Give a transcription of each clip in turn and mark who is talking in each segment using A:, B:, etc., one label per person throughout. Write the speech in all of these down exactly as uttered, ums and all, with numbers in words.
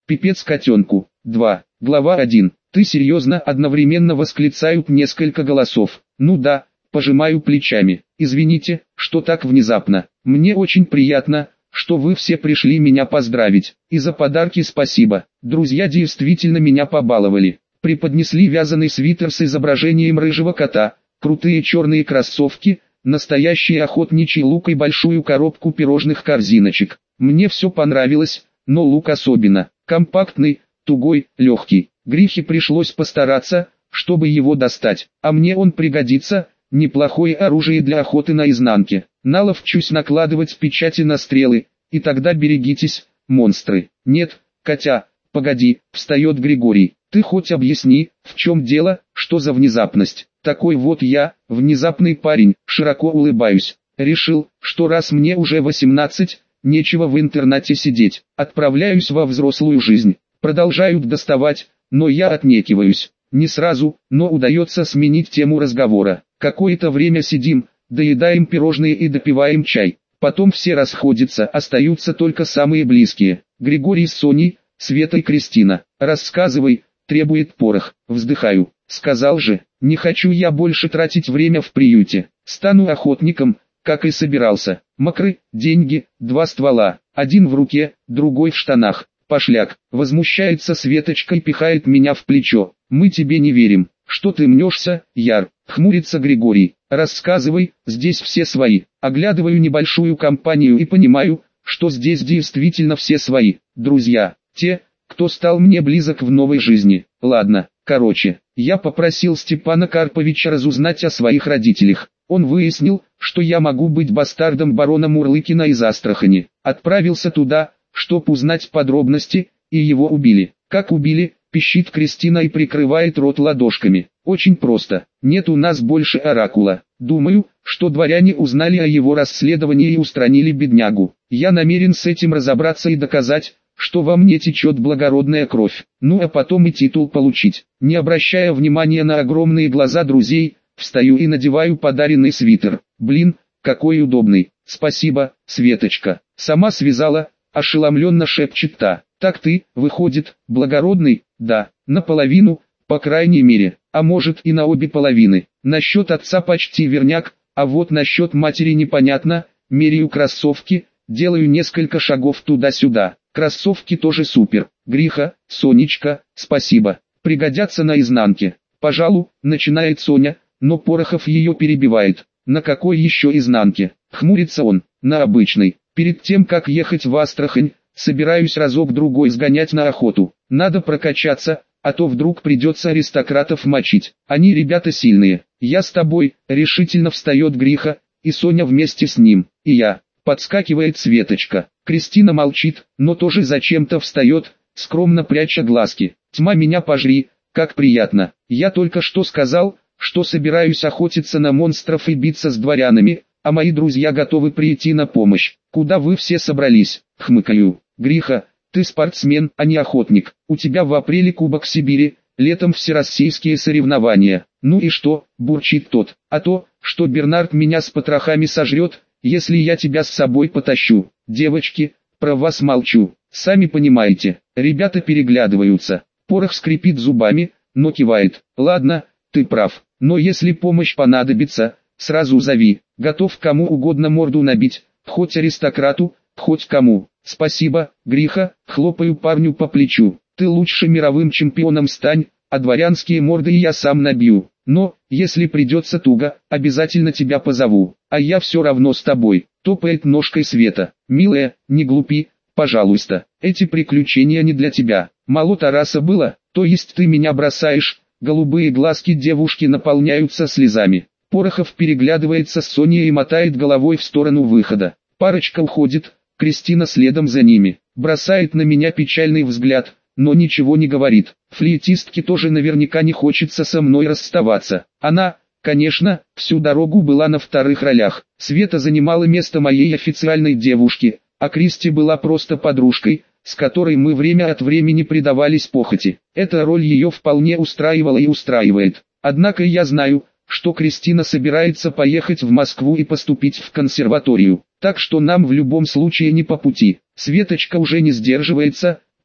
A: Пипец котенку. два. Глава один. Ты серьезно? Одновременно восклицают несколько голосов. Ну да, пожимаю плечами. Извините, что так внезапно. Мне очень приятно, что вы все пришли меня поздравить. И за подарки спасибо. Друзья действительно меня побаловали. Преподнесли вязаный свитер с изображением рыжего кота, крутые черные кроссовки, настоящий охотничий лук и большую коробку пирожных корзиночек. Мне все понравилось, но лук особенно. Компактный, тугой, легкий. Грихе пришлось постараться, чтобы его достать. А мне он пригодится, неплохое оружие для охоты наизнанке. Наловчусь накладывать печати на стрелы, и тогда берегитесь, монстры. Нет, Катя, погоди, встает Григорий. Ты хоть объясни, в чем дело, что за внезапность? Такой вот я, внезапный парень, широко улыбаюсь. Решил, что раз мне уже восемнадцать, нечего в интернате сидеть. Отправляюсь во взрослую жизнь. Продолжают доставать, но я отнекиваюсь. Не сразу, но удается сменить тему разговора. Какое-то время сидим, доедаем пирожные и допиваем чай. Потом все расходятся, остаются только самые близкие. Григорий с Соней, Света и Кристина. Рассказывай, требует Порох. Вздыхаю. Сказал же, не хочу я больше тратить время в приюте. Стану охотником, как и собирался. Мокры, деньги, два ствола. Один в руке, другой в штанах. Пошляк. Возмущается Светочка и пихает меня в плечо. Мы тебе не верим. Что ты мнешься, Яр? Хмурится Григорий. Рассказывай, здесь все свои. Оглядываю небольшую компанию и понимаю, что здесь действительно все свои. Друзья, те, кто стал мне близок в новой жизни. Ладно, короче, я попросил Степана Карповича разузнать о своих родителях. Он выяснил, что я могу быть бастардом барона Мурлыкина из Астрахани. Отправился туда, чтоб узнать подробности, и его убили. Как убили, пищит Кристина и прикрывает рот ладошками. Очень просто. Нет у нас больше оракула. Думаю, что дворяне узнали о его расследовании и устранили беднягу. Я намерен с этим разобраться и доказать, что во мне течет благородная кровь. Ну а потом и титул получить. Не обращая внимания на огромные глаза друзей, встаю и надеваю подаренный свитер. Блин, какой удобный. Спасибо, Светочка. Сама связала, ошеломленно шепчет та. Так ты, выходит, благородный? Да, наполовину, по крайней мере, а может и на обе половины. Насчет отца почти верняк, а вот насчет матери непонятно. Меряю кроссовки, делаю несколько шагов туда-сюда. Кроссовки тоже супер. Гриха, Сонечка, спасибо. Пригодятся на изнанке. Пожалуй, начинает Соня, но Порохов ее перебивает. На какой еще изнанке? Хмурится он. На обычной. Перед тем как ехать в Астрахань, собираюсь разок-другой сгонять на охоту. Надо прокачаться, а то вдруг придется аристократов мочить. Они ребята сильные. Я с тобой, решительно встает Гриха, и Соня вместе с ним. И я. Подскакивает Светочка. Кристина молчит, но тоже зачем-то встает, скромно пряча глазки. Тьма меня пожри, как приятно. Я только что сказал, что собираюсь охотиться на монстров и биться с дворянами, а мои друзья готовы прийти на помощь. Куда вы все собрались? Хмыкаю. Гриха, ты спортсмен, а не охотник. У тебя в апреле Кубок Сибири, летом всероссийские соревнования. Ну и что, бурчит тот. А то, что Бернард меня с потрохами сожрет, если я тебя с собой потащу. Девочки, про вас молчу. Сами понимаете. Ребята переглядываются. Порох скрипит зубами, но кивает. Ладно, ты прав. Но если помощь понадобится, сразу зови. Готов кому угодно морду набить, хоть аристократу, хоть кому. Спасибо, Гриха, хлопаю парню по плечу. Ты лучше мировым чемпионом стань, а дворянские морды я сам набью. Но, если придется туго, обязательно тебя позову. А я все равно с тобой. Топает ножкой Света. Милая, не глупи, пожалуйста. Эти приключения не для тебя. Мало Тараса было, то есть ты меня бросаешь. Голубые глазки девушки наполняются слезами. Порохов переглядывается с Соней и мотает головой в сторону выхода. Парочка уходит, Кристина следом за ними. Бросает на меня печальный взгляд, но ничего не говорит. Флейтистке тоже наверняка не хочется со мной расставаться. Она, конечно, всю дорогу была на вторых ролях. Света занимала место моей официальной девушки, а Кристи была просто подружкой, с которой мы время от времени предавались похоти. Эта роль ее вполне устраивала и устраивает. Однако я знаю, что Кристина собирается поехать в Москву и поступить в консерваторию. Так что нам в любом случае не по пути. Светочка уже не сдерживается,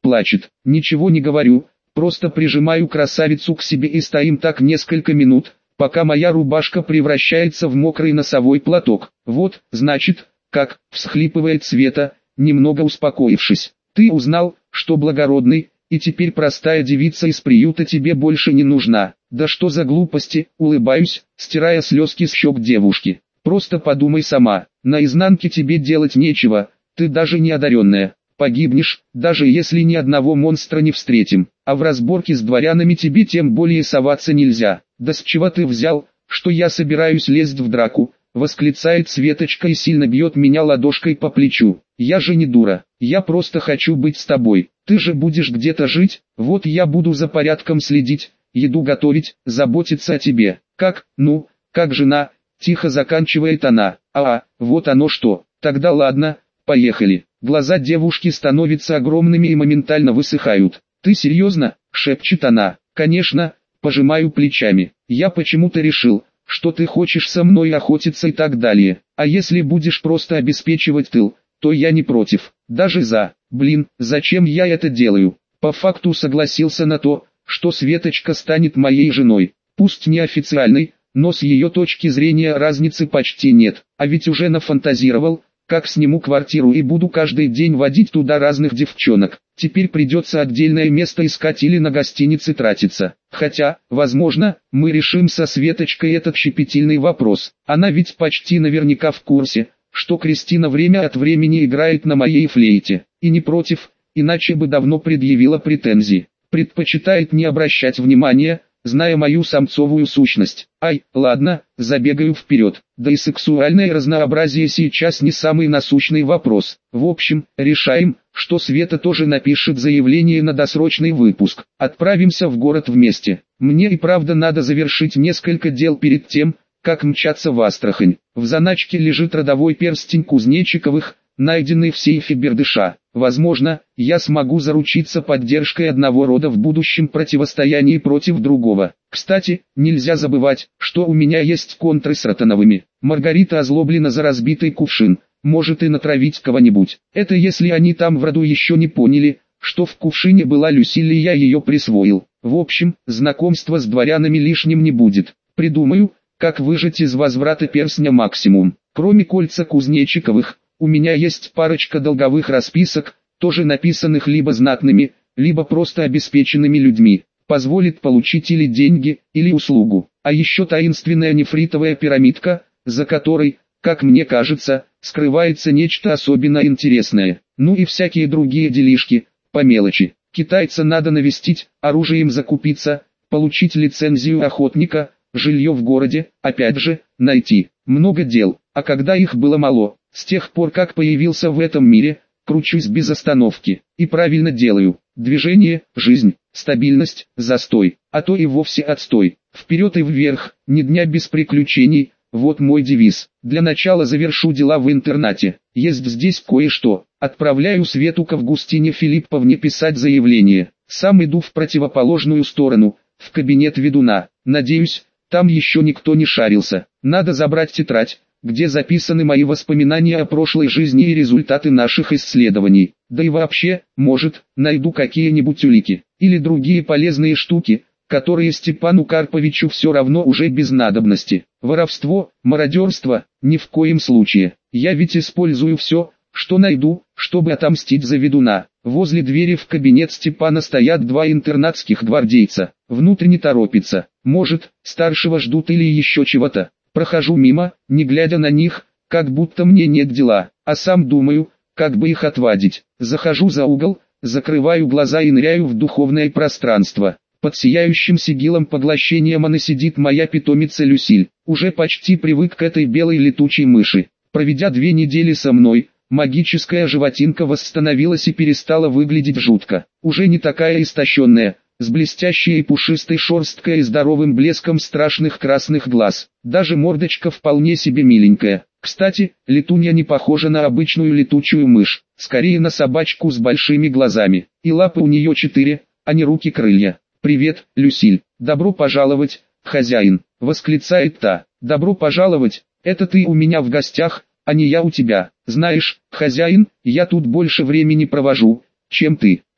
A: плачет. Ничего не говорю, просто прижимаю красавицу к себе и стоим так несколько минут, пока моя рубашка превращается в мокрый носовой платок. Вот, значит, как, всхлипывает Света, немного успокоившись. Ты узнал, что благородный, и теперь простая девица из приюта тебе больше не нужна. Да что за глупости, улыбаюсь, стирая слезки с щек девушки. Просто подумай сама, на изнанке тебе делать нечего, ты даже не одаренная. Погибнешь, даже если ни одного монстра не встретим, а в разборке с дворянами тебе тем более соваться нельзя. Да с чего ты взял, что я собираюсь лезть в драку? Восклицает Светочка и сильно бьет меня ладошкой по плечу. Я же не дура, я просто хочу быть с тобой. Ты же будешь где-то жить, вот я буду за порядком следить, еду готовить, заботиться о тебе. Как, ну, как жена, тихо заканчивает она. А, вот оно что, тогда ладно, поехали. Глаза девушки становятся огромными и моментально высыхают. Ты серьезно? Шепчет она. Конечно, пожимаю плечами. Я почему-то решил, что ты хочешь со мной охотиться и так далее. А если будешь просто обеспечивать тыл, то я не против, даже за. Блин, зачем я это делаю? По факту согласился на то, что Светочка станет моей женой. Пусть неофициальной, но с ее точки зрения разницы почти нет. А ведь уже нафантазировал, как сниму квартиру и буду каждый день водить туда разных девчонок. Теперь придется отдельное место искать или на гостинице тратиться. Хотя, возможно, мы решим со Светочкой этот щепетильный вопрос. Она ведь почти наверняка в курсе, что Кристина время от времени играет на моей флейте. И не против, иначе бы давно предъявила претензии. Предпочитает не обращать внимания, зная мою самцовую сущность. Ай, ладно, забегаю вперед. Да и сексуальное разнообразие сейчас не самый насущный вопрос. В общем, решаем, что Света тоже напишет заявление на досрочный выпуск. Отправимся в город вместе. Мне и правда надо завершить несколько дел перед тем, как мчаться в Астрахань. В заначке лежит родовой перстень Кузнечиковых, найденный в сейфе Бердыша. Возможно, я смогу заручиться поддержкой одного рода в будущем противостоянии против другого. Кстати, нельзя забывать, что у меня есть контры с Ротановыми. Маргарита озлоблена за разбитый кувшин, может и натравить кого-нибудь. Это если они там в роду еще не поняли, что в кувшине была Люсиль и я ее присвоил. В общем, знакомство с дворянами лишним не будет. Придумаю, как выжать из возврата перстня максимум. Кроме кольца Кузнечиковых, у меня есть парочка долговых расписок, тоже написанных либо знатными, либо просто обеспеченными людьми. Позволит получить или деньги, или услугу. А еще таинственная нефритовая пирамидка, за которой, как мне кажется, скрывается нечто особенно интересное. Ну и всякие другие делишки, по мелочи. Китайца надо навестить, оружием закупиться, получить лицензию охотника, жилье в городе, опять же, найти. Много дел, а когда их было мало, с тех пор как появился в этом мире, кручусь без остановки. И правильно делаю. Движение, жизнь, стабильность, застой, а то и вовсе отстой. Вперед и вверх, ни дня без приключений, вот мой девиз. Для начала завершу дела в интернате. Есть здесь кое-что. Отправляю Свету к Августине Филипповне писать заявление. Сам иду в противоположную сторону, в кабинет ведуна. Надеюсь, там еще никто не шарился. Надо забрать тетрадь, где записаны мои воспоминания о прошлой жизни и результаты наших исследований. Да и вообще, может, найду какие-нибудь улики, или другие полезные штуки, которые Степану Карповичу все равно уже без надобности. Воровство, мародерство, ни в коем случае. Я ведь использую все, что найду, чтобы отомстить за ведуна. Возле двери в кабинет Степана стоят два интернатских гвардейца. Внутрь не торопится. Может, старшего ждут или еще чего-то. Прохожу мимо, не глядя на них, как будто мне нет дела, а сам думаю, как бы их отвадить. Захожу за угол, закрываю глаза и ныряю в духовное пространство. Под сияющим сигилом поглощения маны сидит моя питомица Люсиль. Уже почти привык к этой белой летучей мыши. Проведя две недели со мной, магическая животинка восстановилась и перестала выглядеть жутко. Уже не такая истощенная, с блестящей и пушистой шерсткой и здоровым блеском страшных красных глаз. Даже мордочка вполне себе миленькая. Кстати, летунья не похожа на обычную летучую мышь, скорее на собачку с большими глазами. И лапы у нее четыре, а не руки-крылья. «Привет, Люсиль, добро пожаловать, хозяин», — восклицает та. «Добро пожаловать, это ты у меня в гостях, а не я у тебя. Знаешь, хозяин, я тут больше времени провожу, чем ты.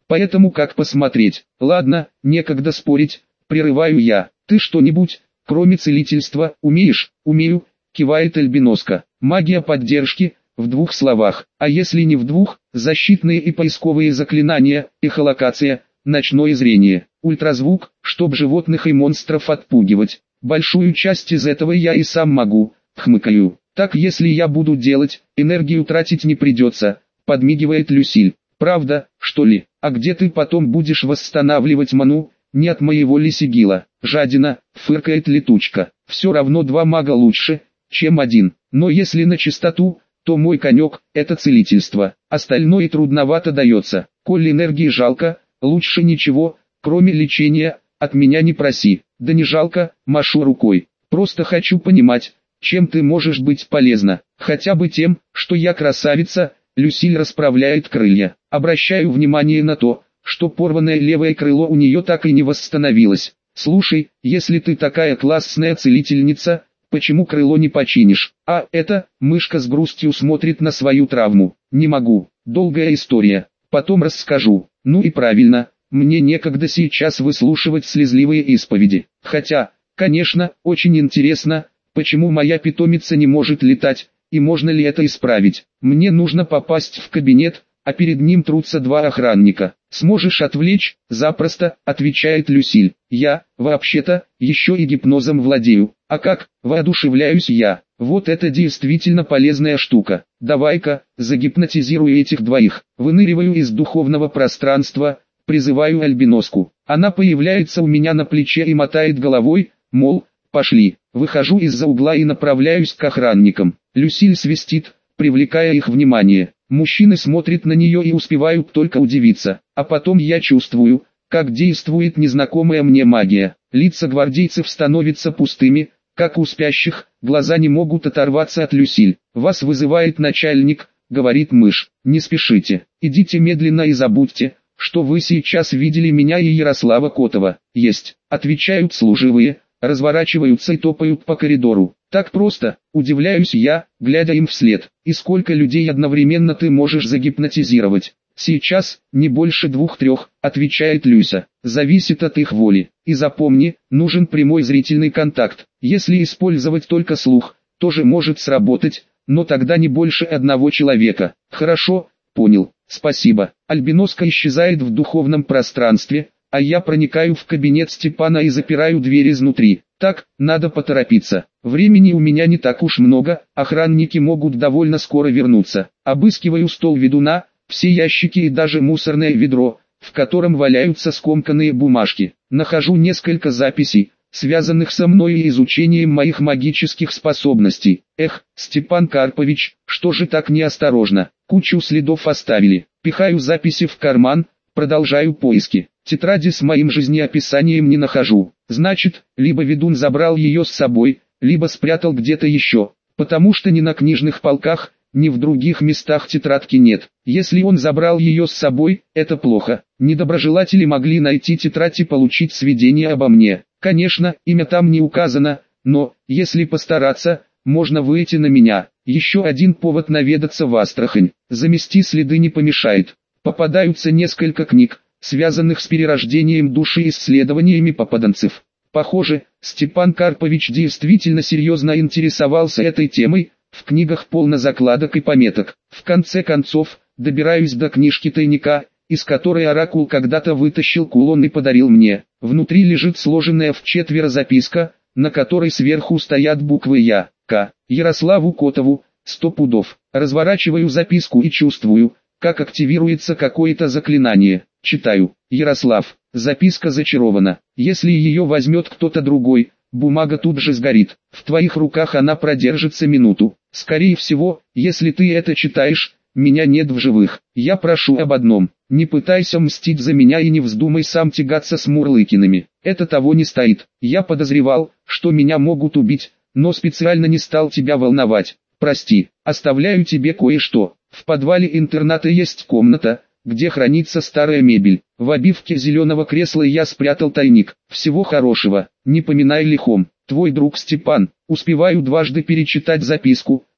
A: Поэтому как посмотреть? Ладно, некогда спорить, прерываю я. Ты что-нибудь, кроме целительства, умеешь? Умею, кивает Альбиноска. Магия поддержки, в двух словах. А если не в двух, защитные и поисковые заклинания, эхолокация, ночное зрение, ультразвук, чтоб животных и монстров отпугивать. Большую часть из этого я и сам могу, хмыкаю. Так если я буду делать, энергию тратить не придется, подмигивает Люсиль. Правда, что ли? А где ты потом будешь восстанавливать ману? Не от моего ли сигила? Жадина, фыркает летучка. Все равно два мага лучше, чем один. Но если на чистоту, то мой конек – это целительство. Остальное трудновато дается. Коль энергии жалко, лучше ничего, кроме лечения, от меня не проси. Да не жалко, машу рукой. Просто хочу понимать, чем ты можешь быть полезна. Хотя бы тем, что я красавица. Люсиль расправляет крылья. Обращаю внимание на то, что порванное левое крыло у нее так и не восстановилось. Слушай, если ты такая классная целительница, почему крыло не починишь? А это, мышка с грустью смотрит на свою травму. Не могу, долгая история, потом расскажу. Ну и правильно, мне некогда сейчас выслушивать слезливые исповеди. Хотя, конечно, очень интересно, почему моя питомица не может летать, и можно ли это исправить. Мне нужно попасть в кабинет, а перед ним трутся два охранника. «Сможешь отвлечь?» «Запросто», отвечает Люсиль. «Я, вообще-то, еще и гипнозом владею». «А как?» Воодушевляюсь я. «Вот это действительно полезная штука. Давай-ка, загипнотизируй этих двоих». Выныриваю из духовного пространства, призываю Альбиноску. Она появляется у меня на плече и мотает головой, мол, пошли. Выхожу из-за угла и направляюсь к охранникам. Люсиль свистит, привлекая их внимание. Мужчины смотрят на нее и успевают только удивиться. А потом я чувствую, как действует незнакомая мне магия. Лица гвардейцев становятся пустыми, как у спящих, глаза не могут оторваться от Люсиль. «Вас вызывает начальник», — говорит мышь. «Не спешите, идите медленно и забудьте, что вы сейчас видели меня и Ярослава Котова». «Есть», — отвечают служивые, разворачиваются и топают по коридору. Так просто, удивляюсь я, глядя им вслед. И сколько людей одновременно ты можешь загипнотизировать? Сейчас, не больше двух-трех, отвечает Люся. Зависит от их воли. И запомни, нужен прямой зрительный контакт. Если использовать только слух, тоже может сработать, но тогда не больше одного человека. Хорошо, понял, спасибо. Альбиноска исчезает в духовном пространстве, а я проникаю в кабинет Степана и запираю дверь изнутри. Так, надо поторопиться. Времени у меня не так уж много, охранники могут довольно скоро вернуться. Обыскиваю стол ведуна, все ящики и даже мусорное ведро, в котором валяются скомканные бумажки. Нахожу несколько записей, связанных со мной и изучением моих магических способностей. Эх, Степан Карпович, что же так неосторожно? Кучу следов оставили. Пихаю записи в карман, продолжаю поиски. Тетради с моим жизнеописанием не нахожу. Значит, либо ведун забрал ее с собой, либо спрятал где-то еще, потому что ни на книжных полках, ни в других местах тетрадки нет. Если он забрал ее с собой, это плохо. Недоброжелатели могли найти тетрадь и получить сведения обо мне. Конечно, имя там не указано, но, если постараться, можно выйти на меня. Еще один повод наведаться в Астрахань. Замести следы не помешает. Попадаются несколько книг, связанных с перерождением души и исследованиями попаданцев. Похоже, Степан Карпович действительно серьезно интересовался этой темой, в книгах полно закладок и пометок. В конце концов, добираюсь до книжки тайника, из которой оракул когда-то вытащил кулон и подарил мне. Внутри лежит сложенная в четверо записка, на которой сверху стоят буквы Я, К, Ярославу Котову, сто пудов. Разворачиваю записку и чувствую, как активируется какое-то заклинание. Читаю. Ярослав, записка зачарована. Если ее возьмет кто-то другой, бумага тут же сгорит. В твоих руках она продержится минуту. Скорее всего, если ты это читаешь, меня нет в живых. Я прошу об одном. Не пытайся мстить за меня и не вздумай сам тягаться с Мурлыкиными. Это того не стоит. Я подозревал, что меня могут убить, но специально не стал тебя волновать. Прости, оставляю тебе кое-что. В подвале интерната есть комната, где хранится старая мебель. В обивке зеленого кресла я спрятал тайник. Всего хорошего, не поминай лихом. Твой друг Степан. Успеваю дважды перечитать записку,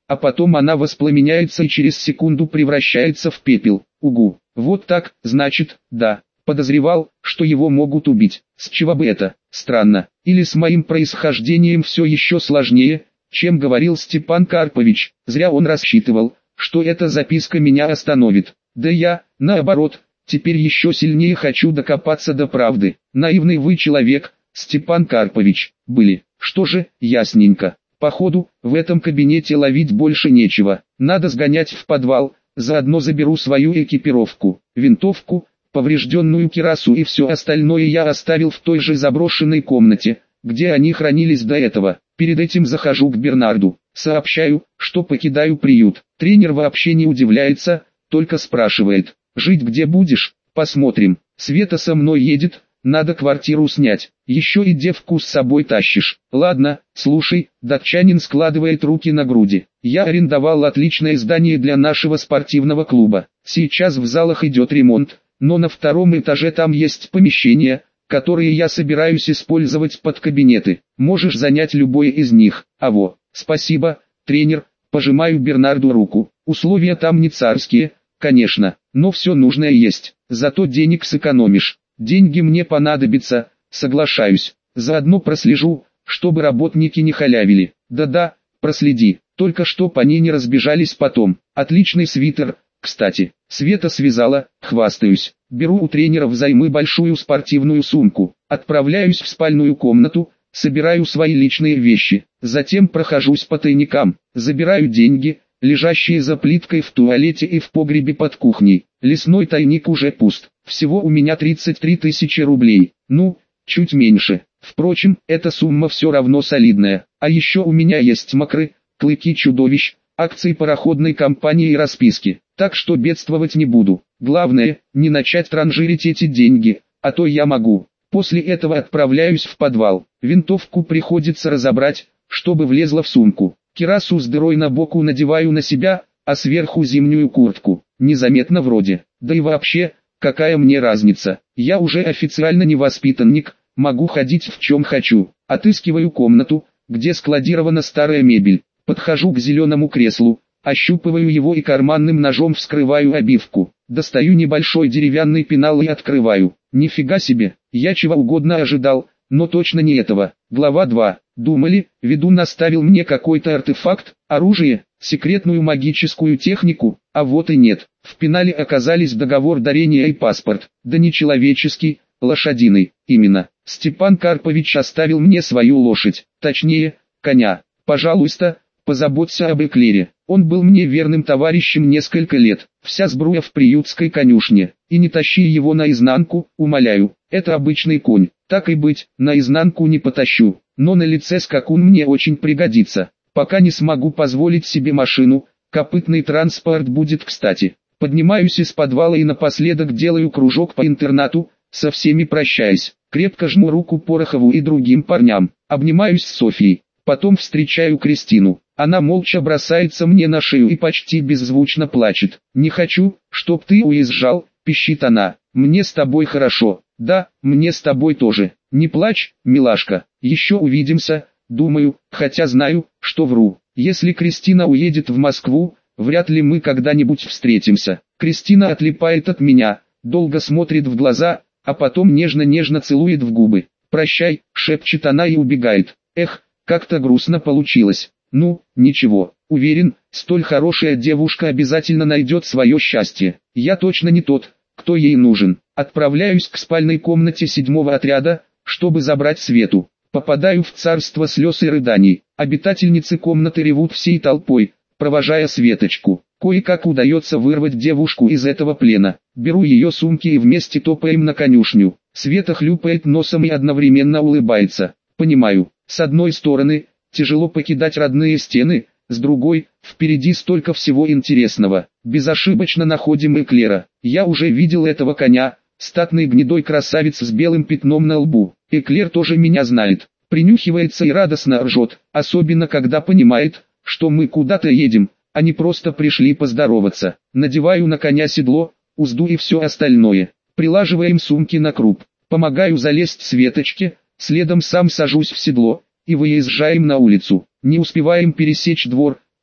A: а потом она воспламеняется и через секунду превращается в пепел. Угу, вот так, значит, да. Подозревал, что его могут убить. С чего бы это? Странно. Или с моим происхождением все еще сложнее, чем говорил Степан Карпович. Зря он рассчитывал, что эта записка меня остановит. Да я, наоборот, теперь еще сильнее хочу докопаться до правды. Наивный вы человек, Степан Карпович. Были. Что же, ясненько. Походу, в этом кабинете ловить больше нечего. Надо сгонять в подвал, заодно заберу свою экипировку, винтовку, поврежденную кирасу и все остальное я оставил в той же заброшенной комнате, где они хранились до этого. Перед этим захожу к Бернарду, сообщаю, что покидаю приют. Тренер вообще не удивляется, только спрашивает: «Жить где будешь?» «Посмотрим. Света со мной едет, надо квартиру снять. Еще и девку с собой тащишь». «Ладно, слушай», датчанин складывает руки на груди. «Я арендовал отличное здание для нашего спортивного клуба. Сейчас в залах идет ремонт, но на втором этаже там есть помещения, которые я собираюсь использовать под кабинеты. Можешь занять любое из них». «Аво, спасибо, тренер», пожимаю Бернарду руку. «Условия там не царские, конечно, но все нужное есть, зато денег сэкономишь». «Деньги мне понадобятся», соглашаюсь. «Заодно прослежу, чтобы работники не халявили». «Да-да, проследи, только чтоб они не разбежались потом». «Отличный свитер, кстати». Света связала, хвастаюсь. Беру у тренера взаймы большую спортивную сумку. Отправляюсь в спальную комнату, собираю свои личные вещи. Затем прохожусь по тайникам, забираю деньги, лежащие за плиткой в туалете и в погребе под кухней. Лесной тайник уже пуст. Всего у меня тридцать три тысячи рублей. Ну, чуть меньше. Впрочем, эта сумма все равно солидная. А еще у меня есть мокры, клыки чудовищ, акции пароходной компании и расписки. Так что бедствовать не буду. Главное, не начать транжирить эти деньги, а то я могу. После этого отправляюсь в подвал. Винтовку приходится разобрать, чтобы влезла в сумку. Кирасу с дырой на боку надеваю на себя, а сверху зимнюю куртку. Незаметно вроде. Да и вообще, какая мне разница? Я уже официально не воспитанник, могу ходить в чем хочу. Отыскиваю комнату, где складирована старая мебель. Подхожу к зеленому креслу, ощупываю его и карманным ножом вскрываю обивку. Достаю небольшой деревянный пенал и открываю. Нифига себе, я чего угодно ожидал, но точно не этого. Глава два. Думали, ведун наставил мне какой-то артефакт, оружие, секретную магическую технику, а вот и нет. В пенале оказались договор дарения и паспорт. Да не человеческий, лошадиный. Именно. Степан Карпович оставил мне свою лошадь, точнее, коня. Пожалуйста, позаботься об эклере. Он был мне верным товарищем несколько лет. Вся сбруя в приютской конюшне. И не тащи его наизнанку, умоляю. Это обычный конь. Так и быть, наизнанку не потащу. Но на лице скакун мне очень пригодится. Пока не смогу позволить себе машину, копытный транспорт будет кстати. Поднимаюсь из подвала и напоследок делаю кружок по интернату, со всеми прощаясь. Крепко жму руку Порохову и другим парням. Обнимаюсь с Софьей. Потом встречаю Кристину. Она молча бросается мне на шею и почти беззвучно плачет. «Не хочу, чтоб ты уезжал», — пищит она. «Мне с тобой хорошо». «Да, мне с тобой тоже. Не плачь, милашка. Еще увидимся», думаю, хотя знаю, что вру. Если Кристина уедет в Москву, вряд ли мы когда-нибудь встретимся. Кристина отлипает от меня, долго смотрит в глаза, а потом нежно-нежно целует в губы. «Прощай», — шепчет она и убегает. Эх, как-то грустно получилось. Ну, ничего, уверен, столь хорошая девушка обязательно найдет свое счастье. Я точно не тот, кто ей нужен. Отправляюсь к спальной комнате седьмого отряда, чтобы забрать Свету. Попадаю в царство слез и рыданий. Обитательницы комнаты ревут всей толпой, провожая Светочку. Кое-как удается вырвать девушку из этого плена. Беру ее сумки и вместе топаем на конюшню. Света хлюпает носом и одновременно улыбается. Понимаю, с одной стороны, тяжело покидать родные стены, с другой, впереди столько всего интересного. Безошибочно находим эклера. Я уже видел этого коня, статный гнедой красавец с белым пятном на лбу. Эклер тоже меня знает. Принюхивается и радостно ржет, особенно когда понимает, что мы куда-то едем, а не просто пришли поздороваться. Надеваю на коня седло, узду и все остальное. Прилаживаем сумки на круп. Помогаю залезть Светочке, следом сам сажусь в седло и выезжаем на улицу. Не успеваем пересечь двор,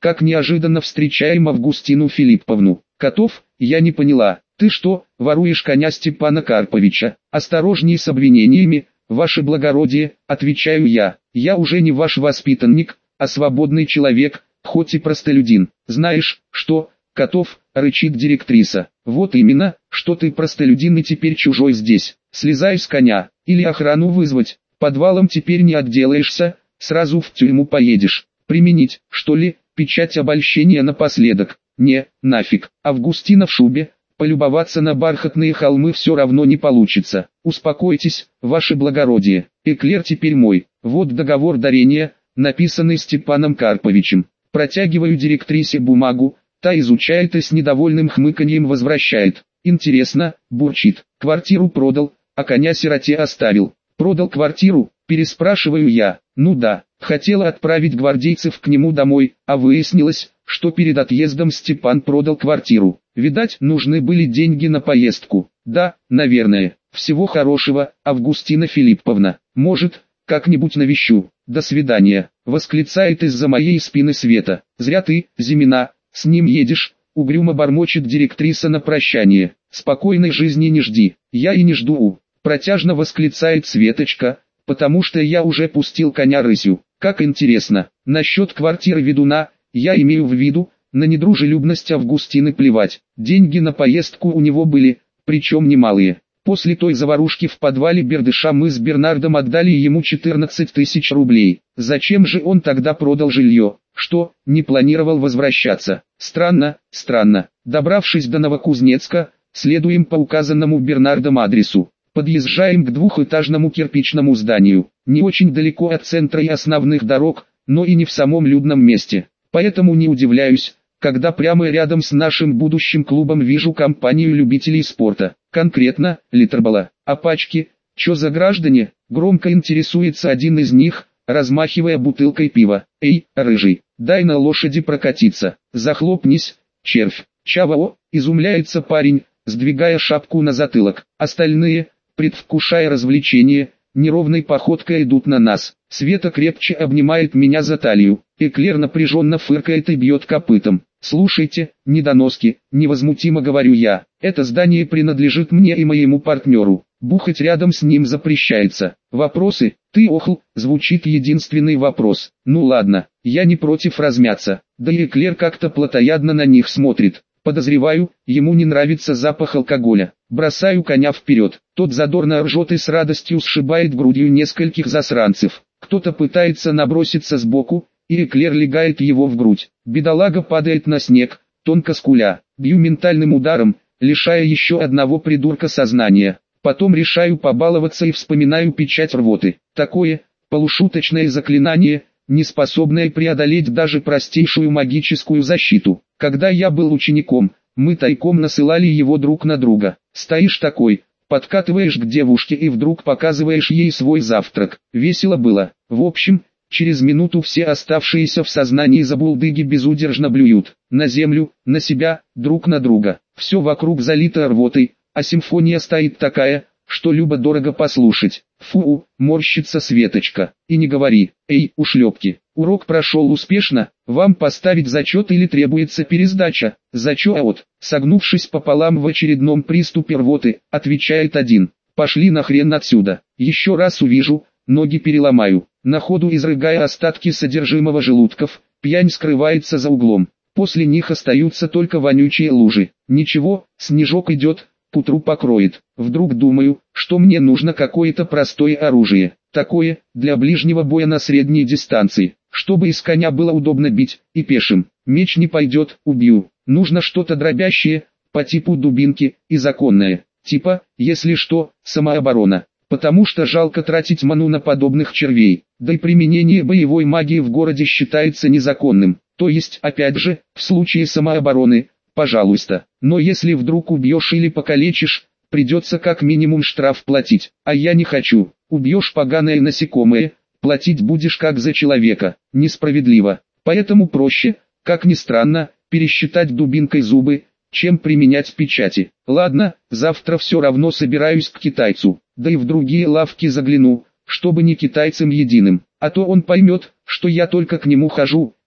A: как неожиданно встречаем Августину Филипповну. Котов, я не поняла, ты что, воруешь коня Степана Карповича? Осторожней с обвинениями, ваше благородие, отвечаю я, я уже не ваш воспитанник, а свободный человек, хоть и простолюдин. Знаешь, что, Котов, рычит директриса, вот именно, что ты простолюдин и теперь чужой здесь. Слезай с коня, или охрану вызвать, подвалом теперь не отделаешься, сразу в тюрьму поедешь. Применить, что ли, печать обольщения напоследок? Не, нафиг. Августина в шубе, полюбоваться на бархатные холмы все равно не получится. Успокойтесь, ваше благородие, эклер теперь мой. Вот договор дарения, написанный Степаном Карповичем. Протягиваю директрисе бумагу, та изучает и с недовольным хмыканьем возвращает. Интересно, бурчит, квартиру продал, а коня сироте оставил. Продал квартиру, переспрашиваю я. Ну да, хотела отправить гвардейцев к нему домой, а выяснилось, что перед отъездом Степан продал квартиру. Видать, нужны были деньги на поездку. Да, наверное. Всего хорошего, Августина Филипповна. Может, как-нибудь навещу. До свидания, восклицает из-за моей спины Света. Зря ты, Зимина, с ним едешь, угрюмо бормочет директриса на прощание. Спокойной жизни не жди, я и не жду. Протяжно восклицает Светочка, потому что я уже пустил коня рысью. Как интересно, насчет квартиры ведуна, я имею в виду, на недружелюбность Августины плевать. Деньги на поездку у него были, причем немалые. После той заварушки в подвале Бердыша мы с Бернардом отдали ему четырнадцать тысяч рублей. Зачем же он тогда продал жилье? Что, не планировал возвращаться? Странно, странно. Добравшись до Новокузнецка, следуем по указанному Бернардом адресу. Подъезжаем к двухэтажному кирпичному зданию. Не очень далеко от центра и основных дорог, но и не в самом людном месте. Поэтому не удивляюсь, когда прямо рядом с нашим будущим клубом вижу компанию любителей спорта. Конкретно, литербола. А пачки, чё за граждане? Громко интересуется один из них, размахивая бутылкой пива. Эй, рыжий, дай на лошади прокатиться. Захлопнись, червь. Чао, изумляется парень, сдвигая шапку на затылок. Остальные, предвкушая развлечение, неровной походкой идут на нас. Света крепче обнимает меня за талию. Эклер напряженно фыркает и бьет копытом. Слушайте, недоноски, невозмутимо говорю я, это здание принадлежит мне и моему партнеру. Бухать рядом с ним запрещается. Вопросы? Ты охл, звучит единственный вопрос. Ну ладно, я не против размяться. Да и Эклер как-то плотоядно на них смотрит. Подозреваю, ему не нравится запах алкоголя. Бросаю коня вперед. Тот задорно ржет и с радостью сшибает грудью нескольких засранцев. Кто-то пытается наброситься сбоку, и Эклер легает его в грудь. Бедолага падает на снег, тонко скуля. Бью ментальным ударом, лишая еще одного придурка сознания. Потом решаю побаловаться и вспоминаю печать рвоты. Такое, полушуточное заклинание, не способное преодолеть даже простейшую магическую защиту. Когда я был учеником, мы тайком насылали его друг на друга. Стоишь такой, подкатываешь к девушке и вдруг показываешь ей свой завтрак. Весело было. В общем, через минуту все оставшиеся в сознании забулдыги безудержно блюют. На землю, на себя, друг на друга. Все вокруг залито рвотой, а симфония стоит такая, что любо-дорого послушать. Фу, морщится Светочка. И не говори. Эй, ушлепки, урок прошел успешно, вам поставить зачет или требуется пересдача? Зачет, согнувшись пополам в очередном приступе рвоты, отвечает один. Пошли нахрен отсюда. Еще раз увижу, ноги переломаю. На ходу изрыгая остатки содержимого желудков, пьянь скрывается за углом. После них остаются только вонючие лужи. Ничего, снежок идет, к утру покроет. Вдруг думаю, что мне нужно какое-то простое оружие. Такое, для ближнего боя на средней дистанции. Чтобы из коня было удобно бить, и пешим. Меч не пойдет, убью. Нужно что-то дробящее, по типу дубинки, и законное. Типа, если что, самооборона. Потому что жалко тратить ману на подобных червей. Да и применение боевой магии в городе считается незаконным. То есть, опять же, в случае самообороны, пожалуйста. Но если вдруг убьешь или покалечишь, придется как минимум штраф платить. А я не хочу. Убьешь поганое насекомое, платить будешь как за человека. Несправедливо. Поэтому проще, как ни странно, пересчитать дубинкой зубы, чем применять печати. Ладно, завтра все равно собираюсь к китайцу. Да и в другие лавки загляну, чтобы не китайцам единым. А то он поймет, что я только к нему хожу,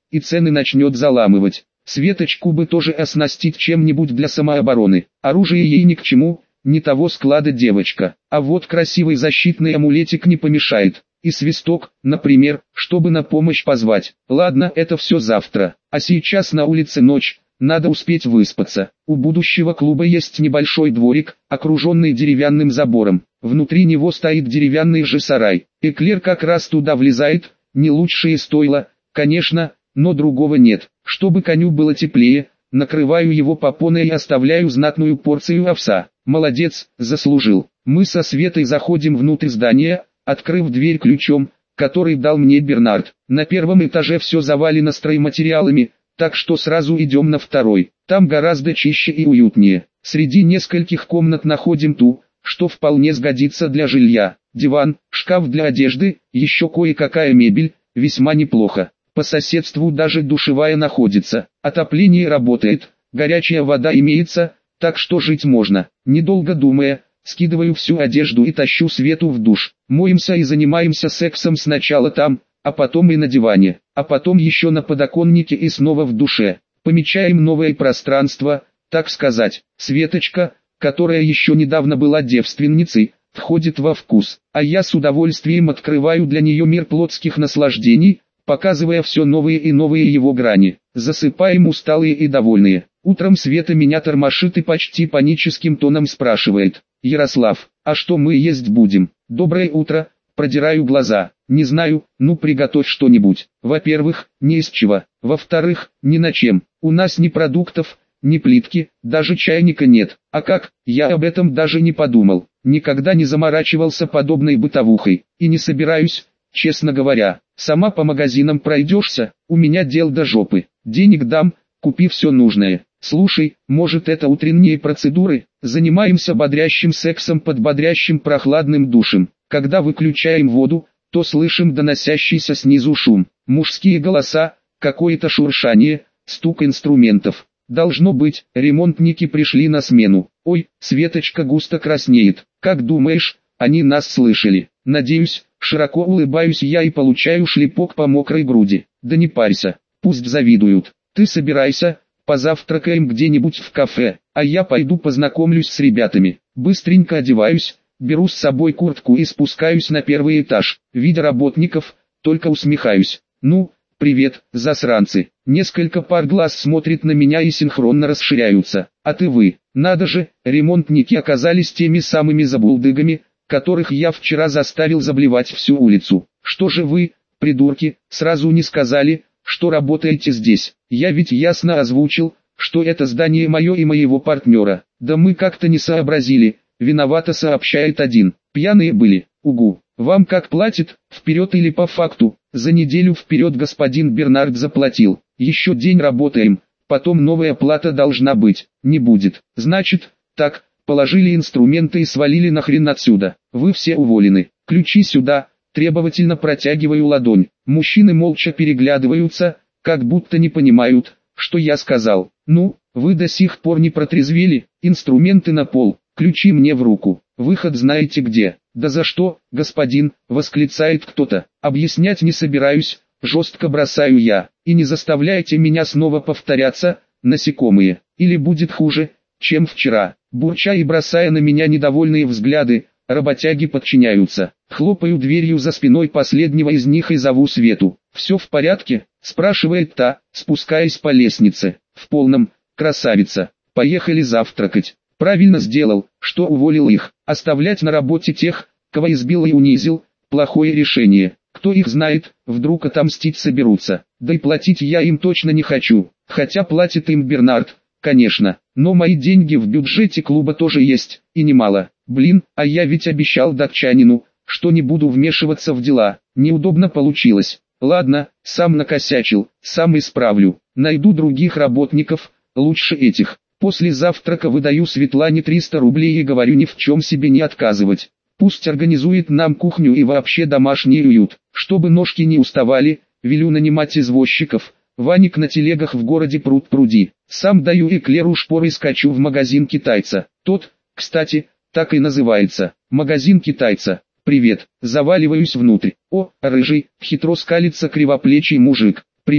A: и цены начнет заламывать. Светочку бы тоже оснастить чем-нибудь для самообороны. Оружие ей ни к чему, не того склада девочка. А вот красивый защитный амулетик не помешает. И свисток, например, чтобы на помощь позвать. Ладно, это все завтра. А сейчас на улице ночь, надо успеть выспаться. У будущего клуба есть небольшой дворик, окруженный деревянным забором. Внутри него стоит деревянный же сарай. Эклер как раз туда влезает, не лучшее стойло, конечно, но другого нет. Чтобы коню было теплее, накрываю его попоной и оставляю знатную порцию овса. Молодец, заслужил. Мы со Светой заходим внутрь здания, открыв дверь ключом, который дал мне Бернард. На первом этаже все завалено стройматериалами, так что сразу идем на второй. Там гораздо чище и уютнее. Среди нескольких комнат находим ту, что вполне сгодится для жилья. Диван, шкаф для одежды, еще кое-какая мебель, весьма неплохо. По соседству даже душевая находится. Отопление работает, горячая вода имеется, так что жить можно. Недолго думая, скидываю всю одежду и тащу Свету в душ. Моемся и занимаемся сексом сначала там, а потом и на диване, а потом еще на подоконнике и снова в душе. Помечаем новое пространство, так сказать. Светочка, которая еще недавно была девственницей, входит во вкус, а я с удовольствием открываю для нее мир плотских наслаждений, показывая все новые и новые его грани. Засыпаем усталые и довольные. Утром Света меня тормошит и почти паническим тоном спрашивает: «Ярослав, а что мы есть будем?» «Доброе утро», продираю глаза. «Не знаю, ну приготовь что-нибудь. Во-первых, не из чего. Во-вторых, ни на чем. У нас ни продуктов, ни плитки, даже чайника нет. А как, я об этом даже не подумал. Никогда не заморачивался подобной бытовухой. И не собираюсь, честно говоря. Сама по магазинам пройдешься, у меня дел до жопы. Денег дам, купи все нужное. Слушай, может это утренние процедуры? Занимаемся бодрящим сексом под бодрящим прохладным душем. Когда выключаем воду, то слышим доносящийся снизу шум. Мужские голоса, какое-то шуршание, стук инструментов. Должно быть, ремонтники пришли на смену. Ой, Светочка густо краснеет. Как думаешь, они нас слышали? Надеюсь. Широко улыбаюсь я и получаю шлепок по мокрой груди. Да не парься, пусть завидуют. Ты собирайся, позавтракаем где-нибудь в кафе, а я пойду познакомлюсь с ребятами. Быстренько одеваюсь, беру с собой куртку и спускаюсь на первый этаж. Видя работников, только усмехаюсь. Ну, привет, засранцы. Несколько пар глаз смотрят на меня и синхронно расширяются. А ты вы, надо же, ремонтники оказались теми самыми забулдыгами, которых я вчера заставил заблевать всю улицу. Что же вы, придурки, сразу не сказали, что работаете здесь? Я ведь ясно озвучил, что это здание мое и моего партнера. Да мы как-то не сообразили, виновато сообщает один. Пьяные были, угу. Вам как платят, вперед или по факту? За неделю вперед господин Бернард заплатил. Еще день работаем, потом новая плата должна быть. Не будет. Значит, так. Положили инструменты и свалили нахрен отсюда. Вы все уволены. Ключи сюда. Требовательно протягиваю ладонь. Мужчины молча переглядываются, как будто не понимают, что я сказал. Ну, вы до сих пор не протрезвели. Инструменты на пол. Ключи мне в руку. Выход знаете где. Да за что, господин, восклицает кто-то. Объяснять не собираюсь, жестко бросаю я. И не заставляйте меня снова повторяться, насекомые. Или будет хуже, чем вчера. Бурча и бросая на меня недовольные взгляды, работяги подчиняются. Хлопаю дверью за спиной последнего из них и зову Свету. «Все в порядке?» – спрашивает та, спускаясь по лестнице. «В полном, красавица. Поехали завтракать». Правильно сделал, что уволил их. Оставлять на работе тех, кого избил и унизил, плохое решение. Кто их знает, вдруг отомстить соберутся. Да и платить я им точно не хочу. Хотя платит им Бернард, конечно. Но мои деньги в бюджете клуба тоже есть, и немало. Блин, а я ведь обещал датчанину, что не буду вмешиваться в дела. Неудобно получилось. Ладно, сам накосячил, сам исправлю. Найду других работников, лучше этих. После завтрака выдаю Светлане триста рублей и говорю ни в чем себе не отказывать. Пусть организует нам кухню и вообще домашний уют. Чтобы ножки не уставали, велю нанимать извозчиков. Ваник на телегах в городе пруд-пруди. Сам даю эклеру шпоры и скачу в магазин китайца. Тот, кстати, так и называется. Магазин китайца. Привет. Заваливаюсь внутрь. О, рыжий, хитро скалится кривоплечий мужик. Привет,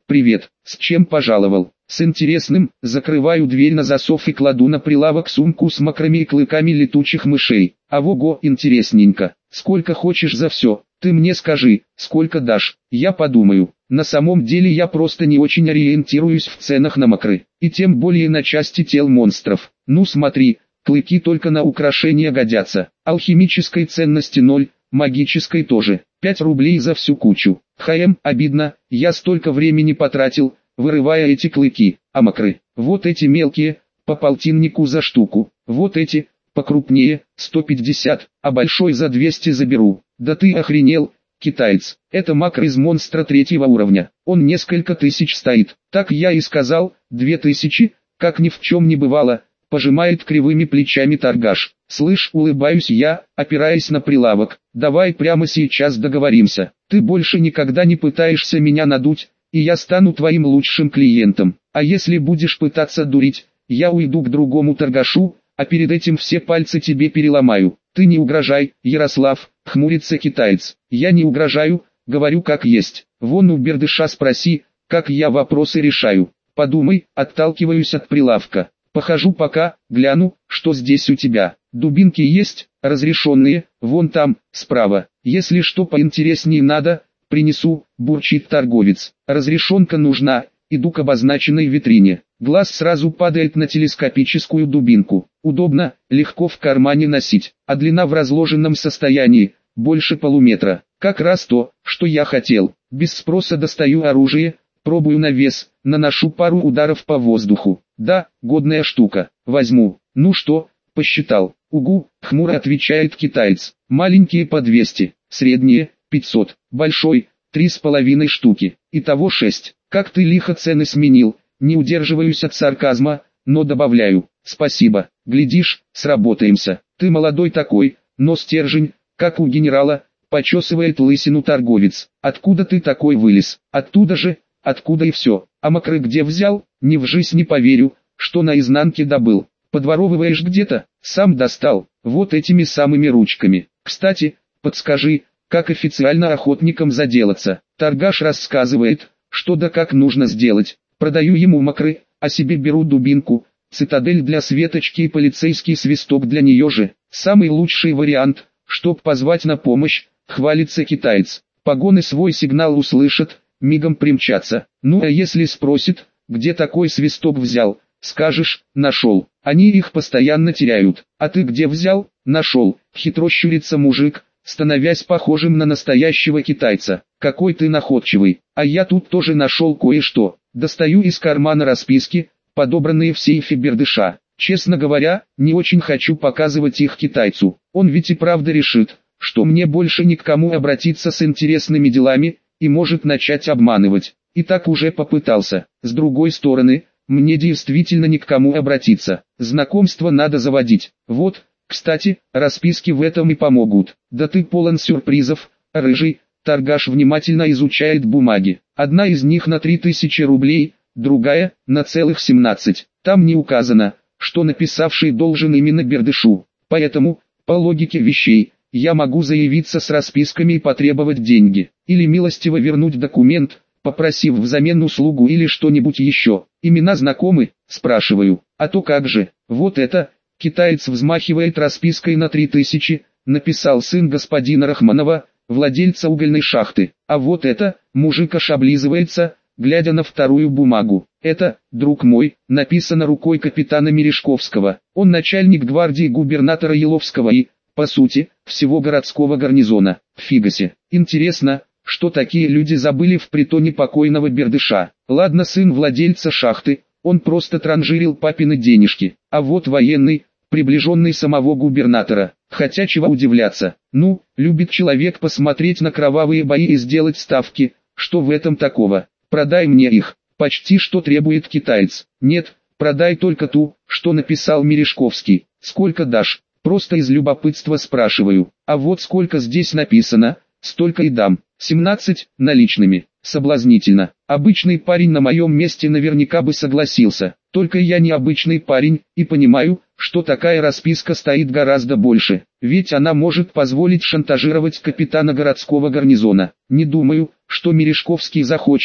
A: «Привет, с чем пожаловал?» «С интересным». Закрываю дверь на засов и кладу на прилавок сумку с макрами и клыками летучих мышей. А ого, интересненько. Сколько хочешь за все? Ты мне скажи, сколько дашь? Я подумаю. На самом деле я просто не очень ориентируюсь в ценах на макры, и тем более на части тел монстров. Ну смотри, клыки только на украшения годятся. Алхимической ценности ноль, магической тоже. пять рублей за всю кучу. Хм, обидно, я столько времени потратил, вырывая эти клыки. А макры, вот эти мелкие, по полтиннику за штуку. Вот эти, покрупнее, сто пятьдесят, а большой за двести заберу. Да ты охренел, китаец, это макр из монстра третьего уровня, он несколько тысяч стоит. Так я и сказал, две тысячи, как ни в чем не бывало, пожимает кривыми плечами торгаш. Слышь, улыбаюсь я, опираясь на прилавок, давай прямо сейчас договоримся. Ты больше никогда не пытаешься меня надуть, и я стану твоим лучшим клиентом. А если будешь пытаться дурить, я уйду к другому торгашу, а перед этим все пальцы тебе переломаю. Ты не угрожай, Ярослав, хмурится китаец. Я не угрожаю, говорю как есть. Вон у бердыша спроси, как я вопросы решаю. Подумай, отталкиваюсь от прилавка. Похожу пока, гляну, что здесь у тебя. Дубинки есть, разрешенные, вон там, справа. Если что поинтереснее надо, принесу, бурчит торговец. Разрешенка нужна, иду к обозначенной витрине. Глаз сразу падает на телескопическую дубинку. Удобно, легко в кармане носить, а длина в разложенном состоянии, больше полуметра. Как раз то, что я хотел. Без спроса достаю оружие, пробую на вес, наношу пару ударов по воздуху. Да, годная штука, возьму. Ну что, посчитал? Угу, хмуро отвечает китаец. Маленькие по двести, средние, пятьсот, большой, три с половиной штуки, итого шесть. Как ты лихо цены сменил, не удерживаюсь от сарказма, но добавляю, спасибо, глядишь, сработаемся. Ты молодой такой, но стержень, как у генерала, почесывает лысину торговец. Откуда ты такой вылез? Оттуда же, откуда и все. А макры где взял? Ни в жизнь не поверю, что наизнанке добыл. Подворовываешь где-то? Сам достал, вот этими самыми ручками. Кстати, подскажи, как официально охотникам заделаться? Торгаш рассказывает, что да как нужно сделать. Продаю ему макры, а себе беру дубинку, цитадель для Светочки и полицейский свисток для нее же. Самый лучший вариант, чтоб позвать на помощь, хвалится китаец. Погоны свой сигнал услышат, мигом примчатся. Ну а если спросит, где такой свисток взял, скажешь, нашел. Они их постоянно теряют. А ты где взял? Нашел. Хитро щурится мужик, становясь похожим на настоящего китайца. Какой ты находчивый. А я тут тоже нашел кое-что. Достаю из кармана расписки, подобранные в сейфе бердыша. Честно говоря, не очень хочу показывать их китайцу. Он ведь и правда решит, что мне больше ни к кому обратиться с интересными делами, и может начать обманывать. И так уже попытался. С другой стороны, мне действительно ни к кому обратиться. Знакомство надо заводить. Вот, кстати, расписки в этом и помогут. Да ты полон сюрпризов, рыжий. Торгаш внимательно изучает бумаги. Одна из них на три тысячи рублей, другая на целых семнадцать. Там не указано, что написавший должен именно бердышу. Поэтому, по логике вещей, я могу заявиться с расписками и потребовать деньги. Или милостиво вернуть документ, попросив взамен услугу или что-нибудь еще. Имена знакомы? Спрашиваю. А то как же, вот это, китаец взмахивает распиской на три тысячи, написал сын господина Рахманова, владельца угольной шахты. А вот это, мужик аж облизывается, глядя на вторую бумагу. Это, друг мой, написано рукой капитана Мережковского. Он начальник гвардии губернатора Еловского и, по сути, всего городского гарнизона. Фигасе. Интересно, что такие люди забыли в притоне покойного бердыша. Ладно, сын владельца шахты, он просто транжирил папины денежки. А вот военный, приближенный самого губернатора. Хотя чего удивляться. Ну, любит человек посмотреть на кровавые бои и сделать ставки. Что в этом такого? Продай мне их. Почти что требует китаец. Нет, продай только ту, что написал Мережковский. Сколько дашь? Просто из любопытства спрашиваю. А вот сколько здесь написано, столько и дам. семнадцать, наличными. Соблазнительно. Обычный парень на моем месте наверняка бы согласился. Только я не обычный парень, и понимаю, что такая расписка стоит гораздо больше. Ведь она может позволить шантажировать капитана городского гарнизона. Не думаю, что Мережковский захочет,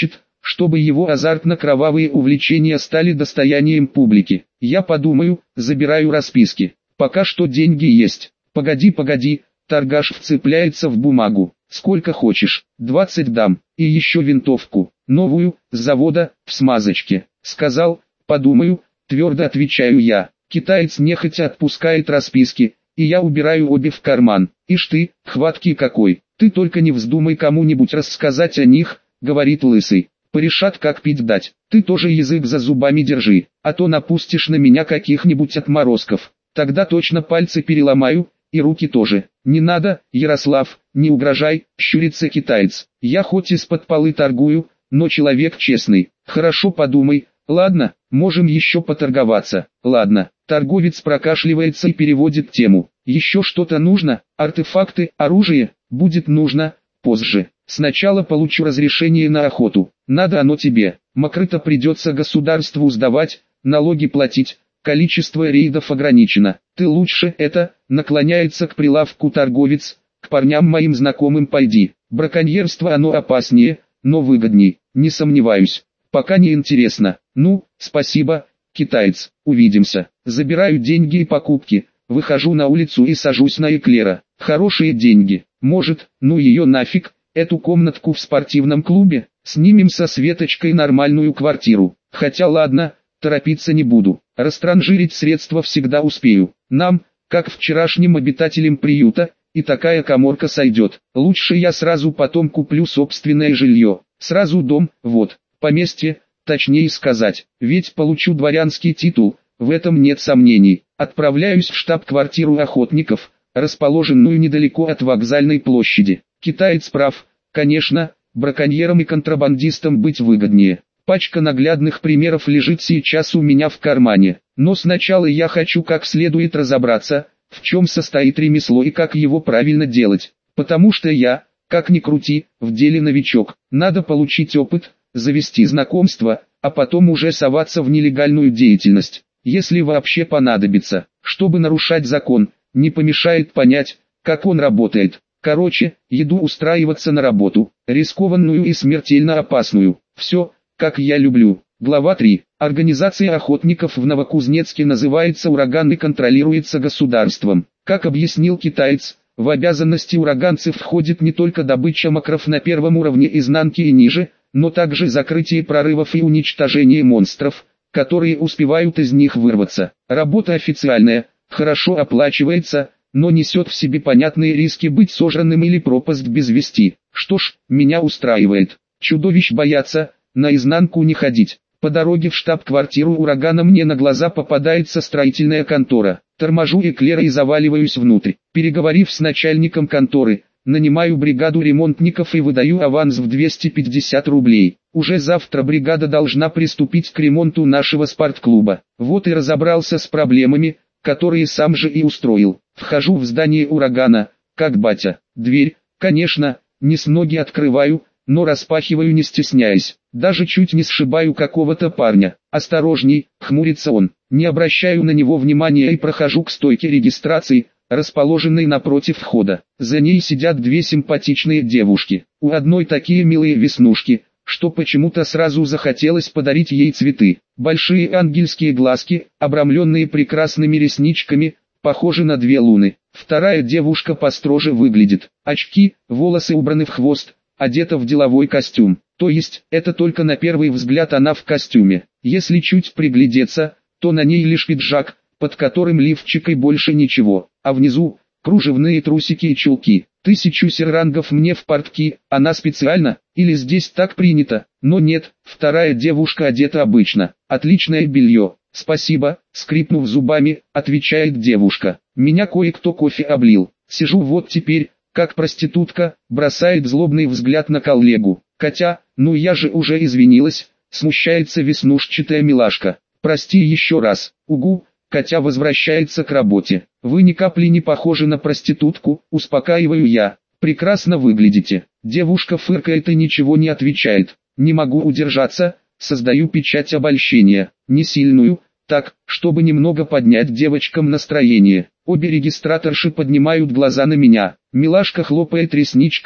A: чтобы его азартно-кровавые увлечения стали достоянием публики. Я подумаю, забираю расписки. Пока что деньги есть. Погоди, погоди, торгаш вцепляется в бумагу. Сколько хочешь, двадцать дам, и еще винтовку, новую, с завода, в смазочке. Сказал, подумаю, твердо отвечаю я. Китаец нехотя отпускает расписки, и я убираю обе в карман. Ишь ты, хваткий какой, ты только не вздумай кому-нибудь рассказать о них, говорит лысый. Порешат как пить дать, ты тоже язык за зубами держи, а то напустишь на меня каких-нибудь отморозков. Тогда точно пальцы переломаю, и руки тоже. Не надо, Ярослав, не угрожай, щурится китаец. Я хоть из-под полы торгую, но человек честный. Хорошо, подумай. Ладно, можем еще поторговаться. Ладно, торговец прокашливается и переводит тему. Еще что-то нужно? Артефакты, оружие? Будет нужно, позже. Сначала получу разрешение на охоту. Надо оно тебе. Мокрыто придется государству сдавать, налоги платить. Количество рейдов ограничено. Ты лучше это, наклоняется к прилавку торговец. К парням моим знакомым пойди. Браконьерство оно опаснее, но выгодней. Не сомневаюсь. Пока не интересно. Ну, спасибо, китаец. Увидимся. Забираю деньги и покупки. Выхожу на улицу и сажусь на эклера. Хорошие деньги. Может, ну ее нафиг, эту комнатку в спортивном клубе. Снимем со Светочкой нормальную квартиру. Хотя ладно, торопиться не буду. Растранжирить средства всегда успею. Нам, как вчерашним обитателям приюта, и такая каморка сойдет. Лучше я сразу потом куплю собственное жилье. Сразу дом, вот, поместье, точнее сказать. Ведь получу дворянский титул, в этом нет сомнений. Отправляюсь в штаб-квартиру охотников, расположенную недалеко от вокзальной площади. Китаец прав, конечно, браконьерам и контрабандистам быть выгоднее. Пачка наглядных примеров лежит сейчас у меня в кармане. Но сначала я хочу как следует разобраться, в чем состоит ремесло и как его правильно делать. Потому что я, как ни крути, в деле новичок. Надо получить опыт, завести знакомство, а потом уже соваться в нелегальную деятельность. Если вообще понадобится. Чтобы нарушать закон, не помешает понять, как он работает. Короче, иду устраиваться на работу, рискованную и смертельно опасную. Все, как я люблю. Глава три. Организация охотников в Новокузнецке называется «Ураган» и контролируется государством. Как объяснил китаец, в обязанности ураганцев входит не только добыча мокров на первом уровне изнанки и ниже, но также закрытие прорывов и уничтожение монстров, которые успевают из них вырваться. Работа официальная, хорошо оплачивается, но несет в себе понятные риски быть сожранным или пропасть без вести. Что ж, меня устраивает. Чудовищ бояться, наизнанку не ходить. По дороге в штаб-квартиру «Урагана» мне на глаза попадается строительная контора. Торможу эклера и заваливаюсь внутрь. Переговорив с начальником конторы, нанимаю бригаду ремонтников и выдаю аванс в двести пятьдесят рублей. Уже завтра бригада должна приступить к ремонту нашего спортклуба. Вот и разобрался с проблемами, которые сам же и устроил. Вхожу в здание «Урагана», как батя. Дверь, конечно, не с ноги открываю, но распахиваю не стесняясь. Даже чуть не сшибаю какого-то парня. Осторожней, хмурится он. Не обращаю на него внимания и прохожу к стойке регистрации, расположенной напротив входа. За ней сидят две симпатичные девушки. У одной такие милые веснушки, что почему-то сразу захотелось подарить ей цветы. Большие ангельские глазки, обрамленные прекрасными ресничками, похожи на две луны. Вторая девушка построже выглядит. Очки, волосы убраны в хвост, одета в деловой костюм. То есть, это только на первый взгляд она в костюме. Если чуть приглядеться, то на ней лишь пиджак, под которым лифчик и больше ничего. А внизу, кружевные трусики и чулки. Тысячу серрангов мне в портки, она специально, или здесь так принято? Но нет, вторая девушка одета обычно. Отличное белье. Спасибо, скрипнув зубами, отвечает девушка. Меня кое-кто кофе облил. Сижу вот теперь, как проститутка, бросает злобный взгляд на коллегу. Катя, ну я же уже извинилась, смущается веснушчатая милашка. Прости еще раз. Угу. Катя возвращается к работе. Вы ни капли не похожи на проститутку, успокаиваю я. Прекрасно выглядите. Девушка фыркает и ничего не отвечает. Не могу удержаться, создаю печать обольщения. Не сильную, так, чтобы немного поднять девочкам настроение. Обе регистраторши поднимают глаза на меня. Милашка хлопает ресничками,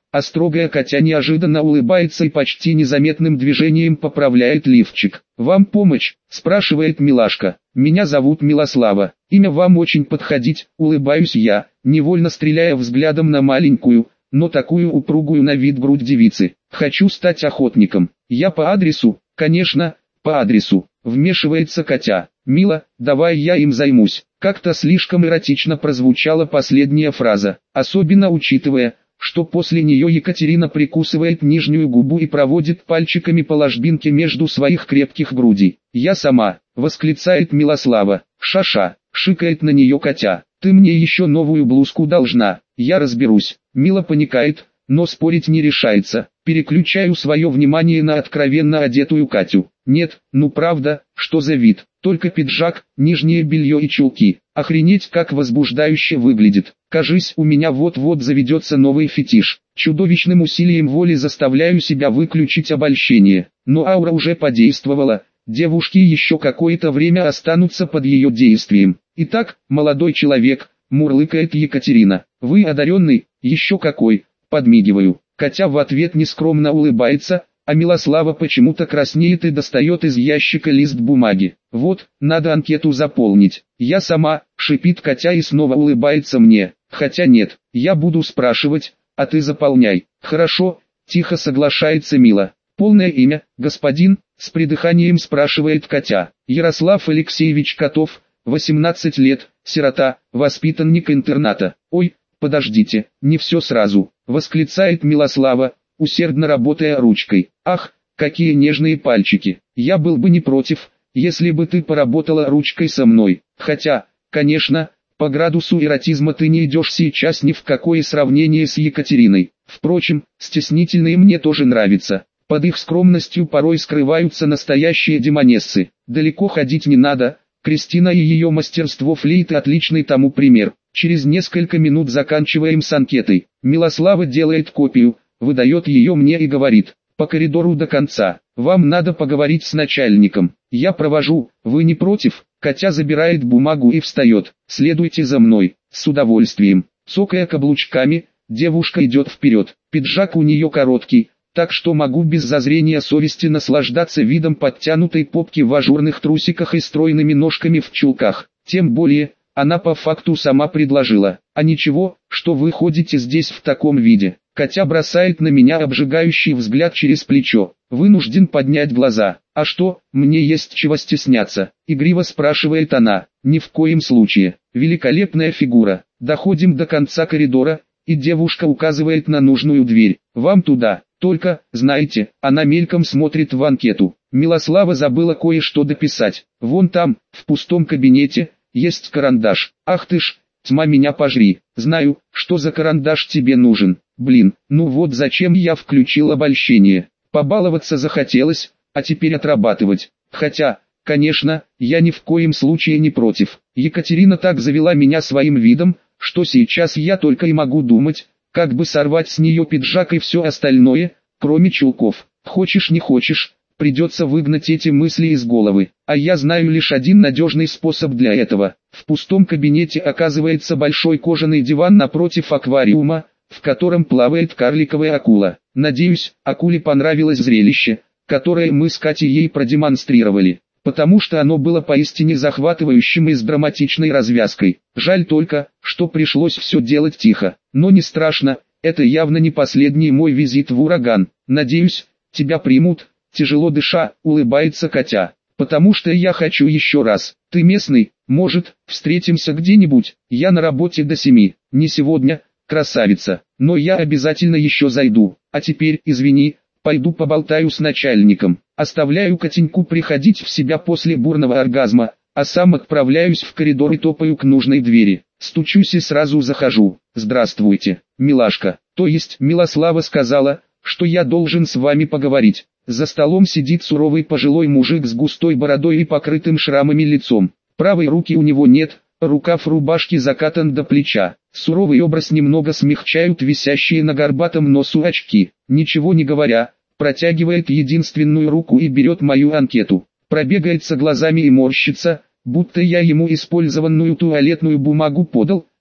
A: а строгая Катя неожиданно улыбается и почти незаметным движением поправляет лифчик. «Вам помочь?» – спрашивает милашка. «Меня зовут Милослава. Имя вам очень подходить», – улыбаюсь я, невольно стреляя взглядом на маленькую, но такую упругую на вид грудь девицы. «Хочу стать охотником. Я по адресу?» «Конечно, по адресу», – вмешивается Катя. «Мила, давай я им займусь». Как-то слишком эротично прозвучала последняя фраза, особенно учитывая, что после нее Екатерина прикусывает нижнюю губу и проводит пальчиками по ложбинке между своих крепких грудей. «Я сама», — восклицает Милослава. «Ша-ша», — шикает на нее Катя. «Ты мне еще новую блузку должна, я разберусь». Мила паникает, но спорить не решается. Переключаю свое внимание на откровенно одетую Катю. «Нет, ну правда, что за вид? Только пиджак, нижнее белье и чулки. Охренеть, как возбуждающе выглядит. Кажись, у меня вот-вот заведется новый фетиш». Чудовищным усилием воли заставляю себя выключить обольщение. Но аура уже подействовала. Девушки еще какое-то время останутся под ее действием. «Итак, молодой человек», — мурлыкает Екатерина. «Вы одаренный? Еще какой?» Подмигиваю. Катя в ответ нескромно улыбается, а Милослава почему-то краснеет и достает из ящика лист бумаги. «Вот, надо анкету заполнить». «Я сама», — шипит Катя и снова улыбается мне. «Хотя нет, я буду спрашивать, а ты заполняй». «Хорошо», — тихо соглашается Мила. «Полное имя, господин?» — с придыханием спрашивает Катя. «Ярослав Алексеевич Котов, восемнадцать лет, сирота, воспитанник интерната». «Ой, подождите, не все сразу», — восклицает Милослава, усердно работая ручкой. «Ах, какие нежные пальчики! Я был бы не против, если бы ты поработала ручкой со мной. Хотя, конечно, по градусу эротизма ты не идешь сейчас ни в какое сравнение с Екатериной. Впрочем, стеснительные мне тоже нравятся. Под их скромностью порой скрываются настоящие демонессы. Далеко ходить не надо, Кристина и ее мастерство флейты отличный тому пример. Через несколько минут заканчиваем с анкетой. Милослава делает копию, выдает ее мне и говорит: «По коридору до конца. Вам надо поговорить с начальником». Я провожу, вы не против? Катя забирает бумагу и встает. «Следуйте за мной». С удовольствием. Цокая каблучками, девушка идет вперед. Пиджак у нее короткий, так что могу без зазрения совести наслаждаться видом подтянутой попки в ажурных трусиках и стройными ножками в чулках. Тем более, она по факту сама предложила. «А ничего, что вы ходите здесь в таком виде». Катя бросает на меня обжигающий взгляд через плечо. Вынужден поднять глаза. «А что, мне есть чего стесняться?» — игриво спрашивает она. «Ни в коем случае. Великолепная фигура». Доходим до конца коридора, и девушка указывает на нужную дверь. «Вам туда. Только, знаете», она мельком смотрит в анкету. Милослава забыла кое-что дописать. «Вон там, в пустом кабинете, есть карандаш». «Ах ты ж, тьма меня пожри. Знаю, что за карандаш тебе нужен». Блин, ну вот зачем я включил обольщение. Побаловаться захотелось, а теперь отрабатывать. Хотя, конечно, я ни в коем случае не против. Екатерина так завела меня своим видом, что сейчас я только и могу думать, как бы сорвать с нее пиджак и все остальное, кроме чулков. Хочешь не хочешь, придется выгнать эти мысли из головы. А я знаю лишь один надежный способ для этого. В пустом кабинете оказывается большой кожаный диван напротив аквариума, в котором плавает карликовая акула. Надеюсь, акуле понравилось зрелище, которое мы с Катей ей продемонстрировали, потому что оно было поистине захватывающим и с драматичной развязкой. Жаль только, что пришлось все делать тихо. Но не страшно, это явно не последний мой визит в ураган. Надеюсь, тебя примут, тяжело дыша, улыбается Катя. Потому что я хочу еще раз. Ты местный? Может, встретимся где-нибудь? Я на работе до семи. Не сегодня, красавица, но я обязательно еще зайду. А теперь, извини, пойду поболтаю с начальником. Оставляю Катеньку приходить в себя после бурного оргазма, а сам отправляюсь в коридор и топаю к нужной двери. Стучусь и сразу захожу. «Здравствуйте, милашка». То есть Милослава сказала, что я должен с вами поговорить. За столом сидит суровый пожилой мужик с густой бородой и покрытым шрамами лицом. Правой руки у него нет, рукав рубашки закатан до плеча. Суровый образ немного смягчают висящие на горбатом носу очки. Ничего не говоря, протягивает единственную руку и берет мою анкету. Пробегается глазами и морщится, будто я ему использованную туалетную бумагу подал,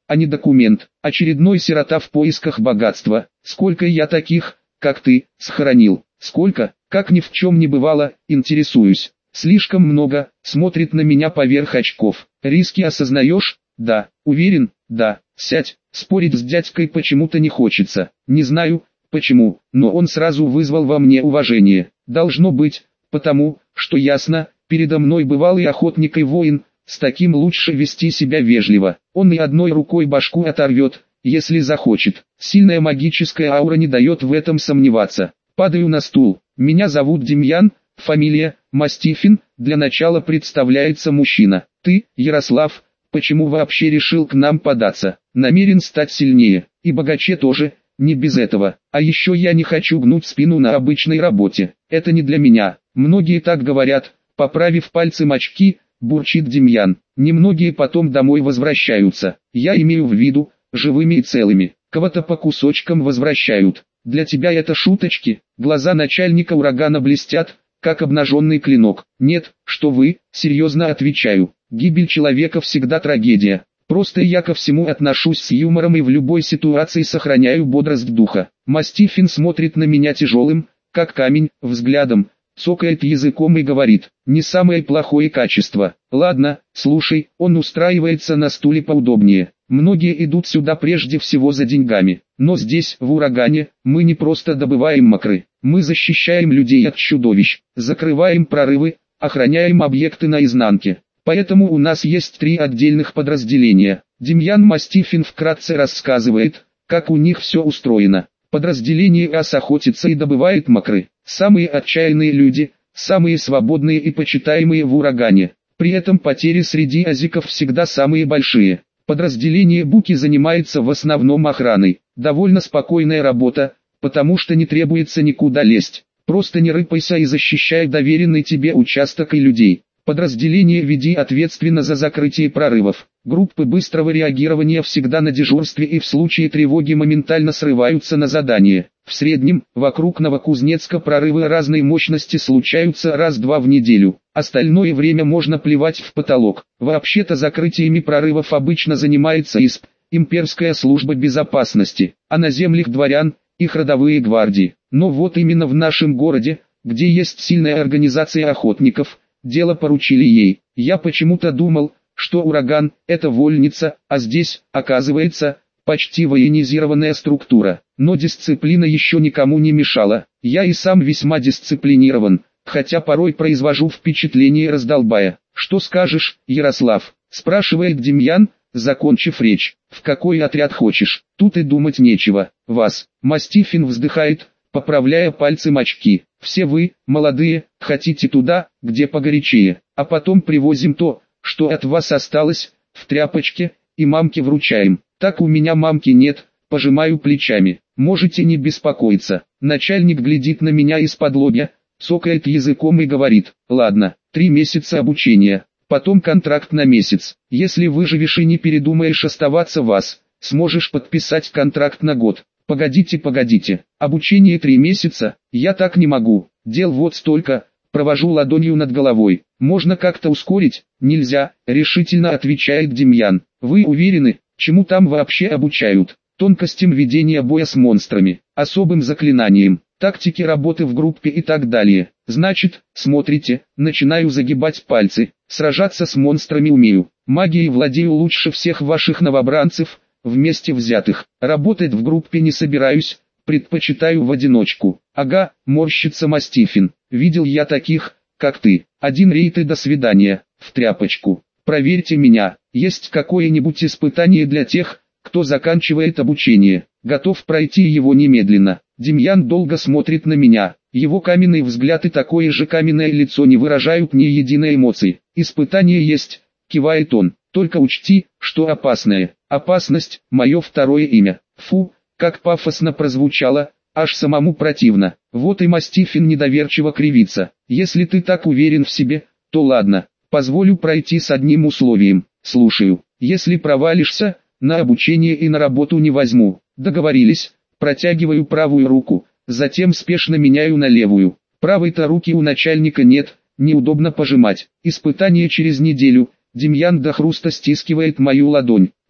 A: а не документ. Очередной сирота в поисках богатства. Сколько я таких, как ты, схоронил? Сколько? Как ни в чем не бывало, интересуюсь. Слишком много, смотрит на меня поверх очков. Риски осознаешь? Да. Уверен? Да. Сядь. Спорить с дядькой почему-то не хочется. Не знаю, почему, но он сразу вызвал во мне уважение. Должно быть, потому, что ясно, передо мной бывалый охотник и воин, с таким лучше вести себя вежливо. Он и одной рукой башку оторвет, если захочет. Сильная магическая аура не дает в этом сомневаться. Падаю на стул. Меня зовут Демьян, фамилия Мастифин. Для начала представляется мужчина. Ты, Ярослав, почему вообще решил к нам податься? Намерен стать сильнее, и богаче тоже, не без этого. А еще я не хочу гнуть спину на обычной работе. Это не для меня. Многие так говорят, поправив пальцем очки, бурчит Демьян. Немногие потом домой возвращаются. Я имею в виду, живыми и целыми. Кого-то по кусочкам возвращают. Для тебя это шуточки? Глаза начальника урагана блестят, как обнаженный клинок. Нет, что вы, серьезно отвечаю. Гибель человека всегда трагедия. Просто я ко всему отношусь с юмором и в любой ситуации сохраняю бодрость духа. Мастифин смотрит на меня тяжелым, как камень, взглядом, цокает языком и говорит: не самое плохое качество. Ладно, слушай, он устраивается на стуле поудобнее. Многие идут сюда прежде всего за деньгами. Но здесь, в урагане, мы не просто добываем мокры. Мы защищаем людей от чудовищ, закрываем прорывы, охраняем объекты наизнанке. Поэтому у нас есть три отдельных подразделения. Демьян Мастифин вкратце рассказывает, как у них все устроено. Подразделение АС охотится и добывает мокры. Самые отчаянные люди, самые свободные и почитаемые в урагане. При этом потери среди азиков всегда самые большие. Подразделение Буки занимается в основном охраной. Довольно спокойная работа, потому что не требуется никуда лезть. Просто не рыпайся и защищай доверенный тебе участок и людей. Подразделение Веди ответственно за закрытие прорывов. Группы быстрого реагирования всегда на дежурстве и в случае тревоги моментально срываются на задание. В среднем, вокруг Новокузнецка прорывы разной мощности случаются раз-два в неделю. Остальное время можно плевать в потолок. Вообще-то закрытиями прорывов обычно занимается ИСП, Имперская служба безопасности, а на землях дворян, их родовые гвардии. Но вот именно в нашем городе, где есть сильная организация охотников, дело поручили ей. Я почему-то думал, что ураган – это вольница, а здесь, оказывается, почти военизированная структура. Но дисциплина еще никому не мешала. Я и сам весьма дисциплинирован, хотя порой произвожу впечатление раздолбая. «Что скажешь, Ярослав?» – спрашивает Демьян, закончив речь. «В какой отряд хочешь? Тут и думать нечего. Вас». Мастифин вздыхает, поправляя пальцем очки. «Все вы, молодые, хотите туда, где погорячее, а потом привозим то, что от вас осталось, в тряпочке, и мамке вручаем». «Так у меня мамки нет», пожимаю плечами. «Можете не беспокоиться». Начальник глядит на меня из-под лобья, цокает языком и говорит: «Ладно, три месяца обучения, потом контракт на месяц. Если выживешь и не передумаешь оставаться в АС, сможешь подписать контракт на год». «Погодите, погодите, обучение три месяца, я так не могу, дел вот столько», провожу ладонью над головой. «Можно как-то ускорить?» «Нельзя», решительно отвечает Демьян. «Вы уверены, чему там вообще обучают?» «Тонкостям ведения боя с монстрами, особым заклинаниям, тактике работы в группе и так далее». «Значит, смотрите, начинаю загибать пальцы, сражаться с монстрами умею, магией владею лучше всех ваших новобранцев, вместе взятых. Работать в группе не собираюсь, предпочитаю в одиночку». «Ага», морщится Мастифин, «видел я таких, как ты. Один рейд и до свидания, в тряпочку. Проверьте меня, есть какое-нибудь испытание для тех, кто заканчивает обучение, готов пройти его немедленно». Демьян долго смотрит на меня, его каменный взгляд и такое же каменное лицо не выражают ни единой эмоции. «Испытание есть», кивает он, «только учти, что опасное». Опасность – мое второе имя. Фу, как пафосно прозвучало, аж самому противно. Вот и Мастифин недоверчиво кривится. «Если ты так уверен в себе, то ладно, позволю пройти с одним условием. Слушаю. Если провалишься, на обучение и на работу не возьму». «Договорились». Протягиваю правую руку, затем спешно меняю на левую. Правой-то руки у начальника нет, неудобно пожимать. «Испытание через неделю». Демьян до хруста стискивает мою ладонь.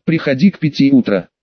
A: Приходи к пяти утра.